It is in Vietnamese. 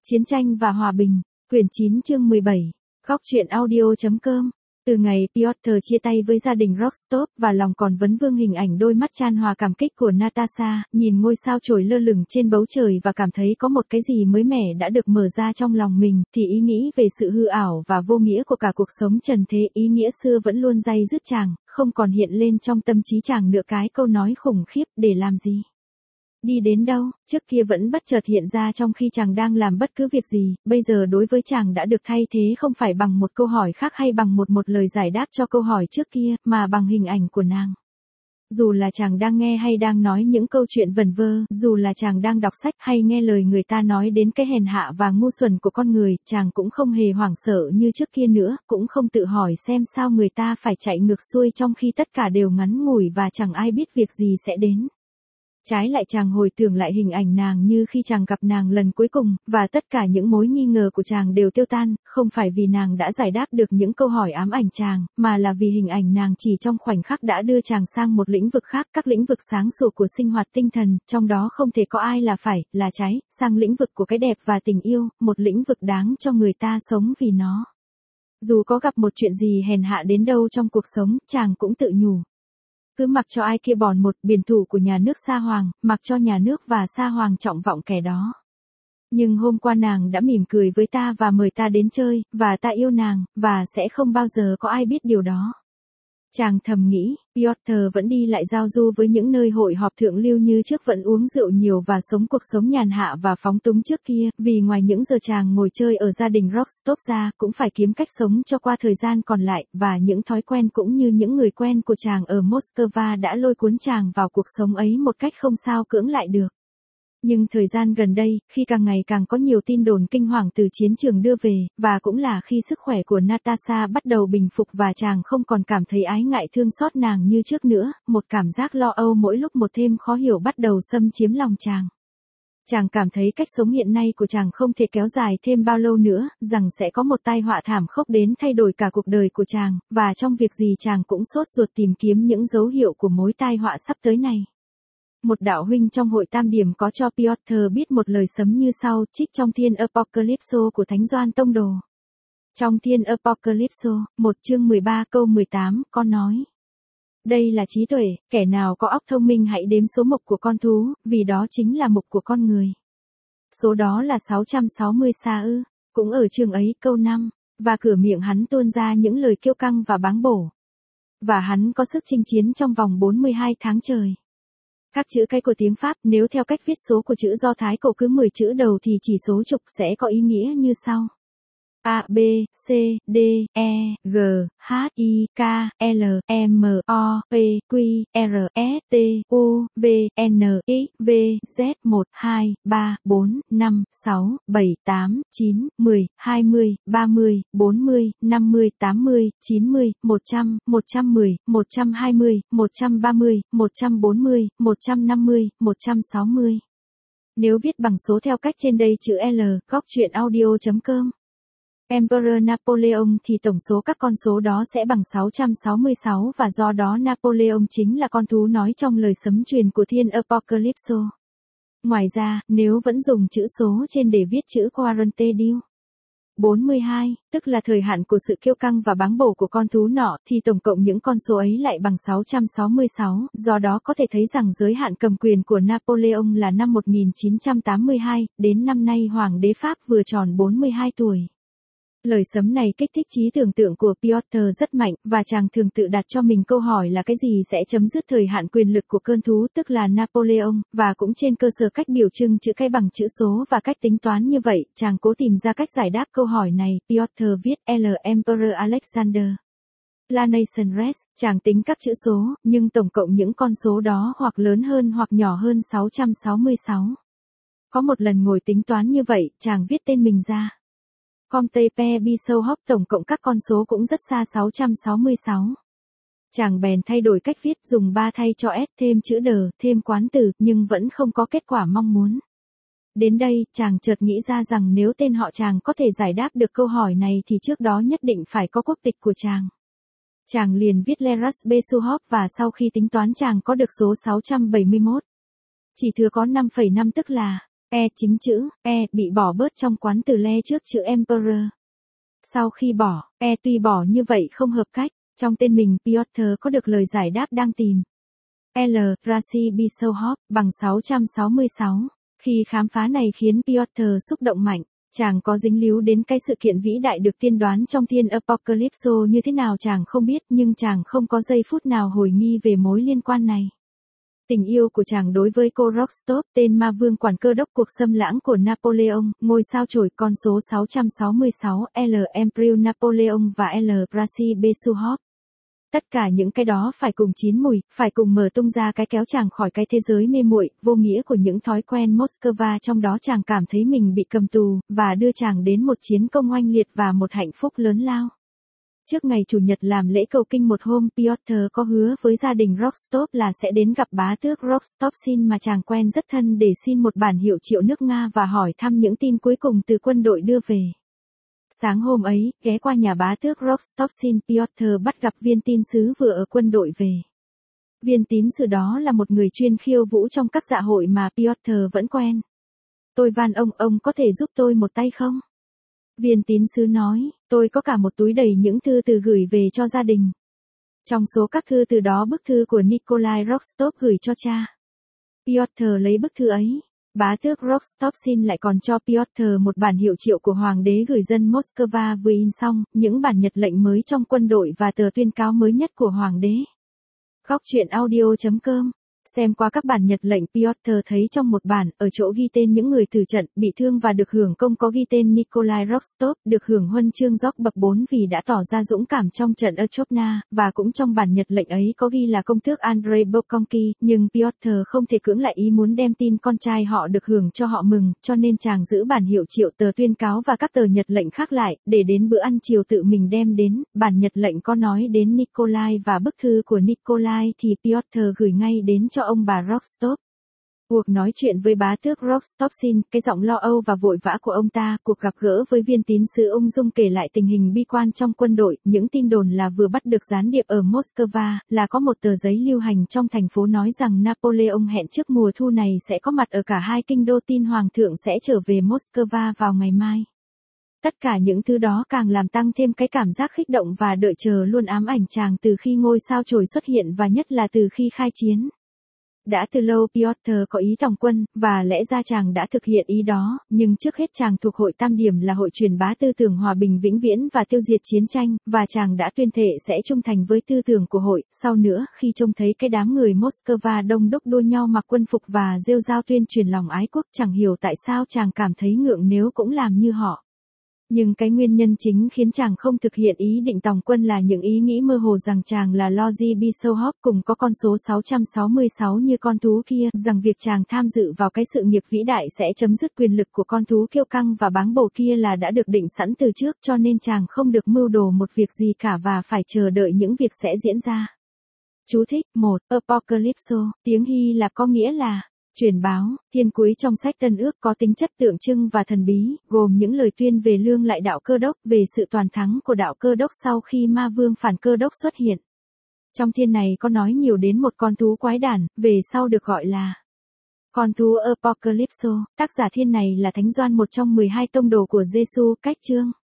Chiến tranh và hòa bình, quyển 9 chương 17, góc truyện audio.com. Từ ngày Piotr chia tay với gia đình Rostov và lòng còn vấn vương hình ảnh đôi mắt chan hòa cảm kích của Natasha, nhìn ngôi sao trồi lơ lửng trên bầu trời và cảm thấy có một cái gì mới mẻ đã được mở ra trong lòng mình, thì ý nghĩ về sự hư ảo và vô nghĩa của cả cuộc sống trần thế, ý nghĩa xưa vẫn luôn day dứt chàng, không còn hiện lên trong tâm trí chàng nữa cái câu nói khủng khiếp để làm gì. Đi đến đâu, trước kia vẫn bất chợt hiện ra trong khi chàng đang làm bất cứ việc gì, bây giờ đối với chàng đã được thay thế không phải bằng một câu hỏi khác hay bằng một lời giải đáp cho câu hỏi trước kia, mà bằng hình ảnh của nàng. Dù là chàng đang nghe hay đang nói những câu chuyện vẩn vơ, dù là chàng đang đọc sách hay nghe lời người ta nói đến cái hèn hạ và ngu xuẩn của con người, chàng cũng không hề hoảng sợ như trước kia nữa, cũng không tự hỏi xem sao người ta phải chạy ngược xuôi trong khi tất cả đều ngắn ngủi và chẳng ai biết việc gì sẽ đến. Trái lại chàng hồi tưởng lại hình ảnh nàng như khi chàng gặp nàng lần cuối cùng, và tất cả những mối nghi ngờ của chàng đều tiêu tan, không phải vì nàng đã giải đáp được những câu hỏi ám ảnh chàng, mà là vì hình ảnh nàng chỉ trong khoảnh khắc đã đưa chàng sang một lĩnh vực khác, các lĩnh vực sáng sủa của sinh hoạt tinh thần, trong đó không thể có ai là phải, là trái, sang lĩnh vực của cái đẹp và tình yêu, một lĩnh vực đáng cho người ta sống vì nó. Dù có gặp một chuyện gì hèn hạ đến đâu trong cuộc sống, chàng cũng tự nhủ. Cứ mặc cho ai kia bòn một biển thủ của nhà nước Sa Hoàng, mặc cho nhà nước và Sa Hoàng trọng vọng kẻ đó. Nhưng hôm qua nàng đã mỉm cười với ta và mời ta đến chơi, và ta yêu nàng, và sẽ không bao giờ có ai biết điều đó. Chàng thầm nghĩ, Piotr vẫn đi lại giao du với những nơi hội họp thượng lưu như trước, vẫn uống rượu nhiều và sống cuộc sống nhàn hạ và phóng túng trước kia, vì ngoài những giờ chàng ngồi chơi ở gia đình Rostov ra, cũng phải kiếm cách sống cho qua thời gian còn lại, và những thói quen cũng như những người quen của chàng ở Moscow đã lôi cuốn chàng vào cuộc sống ấy một cách không sao cưỡng lại được. Nhưng thời gian gần đây, khi càng ngày càng có nhiều tin đồn kinh hoàng từ chiến trường đưa về, và cũng là khi sức khỏe của Natasha bắt đầu bình phục và chàng không còn cảm thấy ái ngại thương xót nàng như trước nữa, một cảm giác lo âu mỗi lúc một thêm khó hiểu bắt đầu xâm chiếm lòng chàng. Chàng cảm thấy cách sống hiện nay của chàng không thể kéo dài thêm bao lâu nữa, rằng sẽ có một tai họa thảm khốc đến thay đổi cả cuộc đời của chàng, và trong việc gì chàng cũng sốt ruột tìm kiếm những dấu hiệu của mối tai họa sắp tới này. Một đạo huynh trong hội Tam Điểm có cho Piotr biết một lời sấm như sau, trích trong Thiên Apocalypso của Thánh Doan Tông Đồ. Trong Thiên Apocalypso, 1 chương 13 câu 18, con nói. Đây là trí tuệ, kẻ nào có óc thông minh hãy đếm số mộc của con thú, vì đó chính là mộc của con người. Số đó là 660 sa ư, cũng ở chương ấy câu 5, và cửa miệng hắn tuôn ra những lời kiêu căng và báng bổ. Và hắn có sức chinh chiến trong vòng 42 tháng trời. Các chữ cái của tiếng Pháp, nếu theo cách viết số của chữ Do Thái cổ cứ 10 chữ đầu thì chỉ số trục sẽ có ý nghĩa như sau. A, B, C, D, E, G, H, I, K, L, M, O, P, Q, R, S, T, U, V, N, X, V, Z, 1, 2, 3, 4, 5, 6, 7, 8, 9, 10, 20, 30, 40, 50, 80, 90, 100, 110, 120, 130, 140, 150, 160. Nếu viết bằng số theo cách trên đây chữ L, góc truyện audio.com. Emperor Napoleon thì tổng số các con số đó sẽ bằng 666 và do đó Napoleon chính là con thú nói trong lời sấm truyền của Thiên Apocalypso. Ngoài ra, nếu vẫn dùng chữ số trên để viết chữ Quarante Diu 42, tức là thời hạn của sự kiêu căng và báng bổ của con thú nọ, thì tổng cộng những con số ấy lại bằng 666, do đó có thể thấy rằng giới hạn cầm quyền của Napoleon là năm 1982, đến năm nay Hoàng đế Pháp vừa tròn 42 tuổi. Lời sấm này kích thích trí tưởng tượng của Piotr rất mạnh, và chàng thường tự đặt cho mình câu hỏi là cái gì sẽ chấm dứt thời hạn quyền lực của cơn thú tức là Napoleon, và cũng trên cơ sở cách biểu trưng chữ cái bằng chữ số và cách tính toán như vậy, chàng cố tìm ra cách giải đáp câu hỏi này. Piotr viết L. Emperor Alexander. La Nation Rest, chàng tính các chữ số, nhưng tổng cộng những con số đó hoặc lớn hơn hoặc nhỏ hơn 666. Có một lần ngồi tính toán như vậy, chàng viết tên mình ra. Comte Pe Bisou Hop tổng cộng các con số cũng rất xa 666. Chàng bèn thay đổi cách viết, dùng 3 thay cho S, thêm chữ đờ, thêm quán từ, nhưng vẫn không có kết quả mong muốn. Đến đây, chàng chợt nghĩ ra rằng nếu tên họ chàng có thể giải đáp được câu hỏi này thì trước đó nhất định phải có quốc tịch của chàng. Chàng liền viết Leras Besuhop và sau khi tính toán chàng có được số 671. Chỉ thừa có 5,5 tức là chính chữ bị bỏ bớt trong quán từ le trước chữ Emperor. Sau khi bỏ, tuy bỏ như vậy không hợp cách, trong tên mình Piotr có được lời giải đáp đang tìm. L. Raci Bisouhop bằng 666. Khi khám phá này khiến Piotr xúc động mạnh, chàng có dính líu đến cái sự kiện vĩ đại được tiên đoán trong thiên Apocalypse như thế nào chàng không biết, nhưng chàng không có giây phút nào hồi nghi về mối liên quan này. Tình yêu của chàng đối với cô Rostov, tên ma vương quản cơ đốc cuộc xâm lãng của Napoleon, ngôi sao chổi con số 666, L. Emperor Napoleon và L. Raci Besouhop. Tất cả những cái đó phải cùng chín mùi, phải cùng mở tung ra cái kéo chàng khỏi cái thế giới mê muội, vô nghĩa của những thói quen Moscow, trong đó chàng cảm thấy mình bị cầm tù, và đưa chàng đến một chiến công oanh liệt và một hạnh phúc lớn lao. Trước ngày Chủ nhật làm lễ cầu kinh một hôm, Piotr có hứa với gia đình Rostov là sẽ đến gặp bá tước Rostovsin mà chàng quen rất thân để xin một bản hiệu triệu nước Nga và hỏi thăm những tin cuối cùng từ quân đội đưa về. Sáng hôm ấy, ghé qua nhà bá tước Rostovsin, Piotr bắt gặp viên tín sứ vừa ở quân đội về. Viên tín sứ đó là một người chuyên khiêu vũ trong các dạ hội mà Piotr vẫn quen. Tôi van ông có thể giúp tôi một tay không? Viên tín sứ nói, tôi có cả một túi đầy những thư từ gửi về cho gia đình. Trong số các thư từ đó bức thư của Nikolai Rostov gửi cho cha. Piotr lấy bức thư ấy. Bá tước Rostovsin lại còn cho Piotr một bản hiệu triệu của hoàng đế gửi dân Moscow vừa in xong, những bản nhật lệnh mới trong quân đội và tờ tuyên cáo mới nhất của hoàng đế. Góc truyện audio.com. Xem qua các bản nhật lệnh, Piotr thấy trong một bản, ở chỗ ghi tên những người tử trận, bị thương và được hưởng công có ghi tên Nikolai Rostov, được hưởng huân chương Gióc bậc 4 vì đã tỏ ra dũng cảm trong trận ở Chopna, và cũng trong bản nhật lệnh ấy có ghi là công tước Andrei Bokonki, nhưng Piotr không thể cưỡng lại ý muốn đem tin con trai họ được hưởng cho họ mừng, cho nên chàng giữ bản hiệu triệu, tờ tuyên cáo và các tờ nhật lệnh khác lại, để đến bữa ăn chiều tự mình đem đến. Bản nhật lệnh có nói đến Nikolai và bức thư của Nikolai thì Piotr gửi ngay đến cho ông bà Rostov. Cuộc nói chuyện với bá tước Rostovsin, cái giọng lo âu và vội vã của ông ta, cuộc gặp gỡ với viên tín sứ ung dung kể lại tình hình bi quan trong quân đội, những tin đồn là vừa bắt được gián điệp ở Moscow, là có một tờ giấy lưu hành trong thành phố nói rằng Napoleon hẹn trước mùa thu này sẽ có mặt ở cả hai kinh đô, tin hoàng thượng sẽ trở về Moscow vào ngày mai. Tất cả những thứ đó càng làm tăng thêm cái cảm giác kích động và đợi chờ luôn ám ảnh chàng từ khi ngôi sao chổi xuất hiện và nhất là từ khi khai chiến. Đã từ lâu Piotr có ý tòng quân, và lẽ ra chàng đã thực hiện ý đó, nhưng trước hết chàng thuộc hội Tam Điểm là hội truyền bá tư tưởng hòa bình vĩnh viễn và tiêu diệt chiến tranh, và chàng đã tuyên thệ sẽ trung thành với tư tưởng của hội. Sau nữa, khi trông thấy cái đám người Moscow đông đúc đua nhau mặc quân phục và rêu rao tuyên truyền lòng ái quốc, chẳng hiểu tại sao chàng cảm thấy ngượng nếu cũng làm như họ. Nhưng cái nguyên nhân chính khiến chàng không thực hiện ý định tòng quân là những ý nghĩ mơ hồ rằng chàng là Logi Bisouhop cùng có con số 666 như con thú kia, rằng việc chàng tham dự vào cái sự nghiệp vĩ đại sẽ chấm dứt quyền lực của con thú kiêu căng và báng bổ kia là đã được định sẵn từ trước, cho nên chàng không được mưu đồ một việc gì cả và phải chờ đợi những việc sẽ diễn ra. Chú thích 1. Apocalypse, tiếng Hy Lạp có nghĩa là truyền báo, thiên cuối trong sách Tân Ước có tính chất tượng trưng và thần bí, gồm những lời tuyên về lương lại đạo Cơ đốc, về sự toàn thắng của đạo Cơ đốc sau khi ma vương phản Cơ đốc xuất hiện. Trong thiên này có nói nhiều đến một con thú quái đản, về sau được gọi là con thú Apocalypse. Tác giả thiên này là Thánh Gioan, một trong 12 tông đồ của Giêsu. Cách chương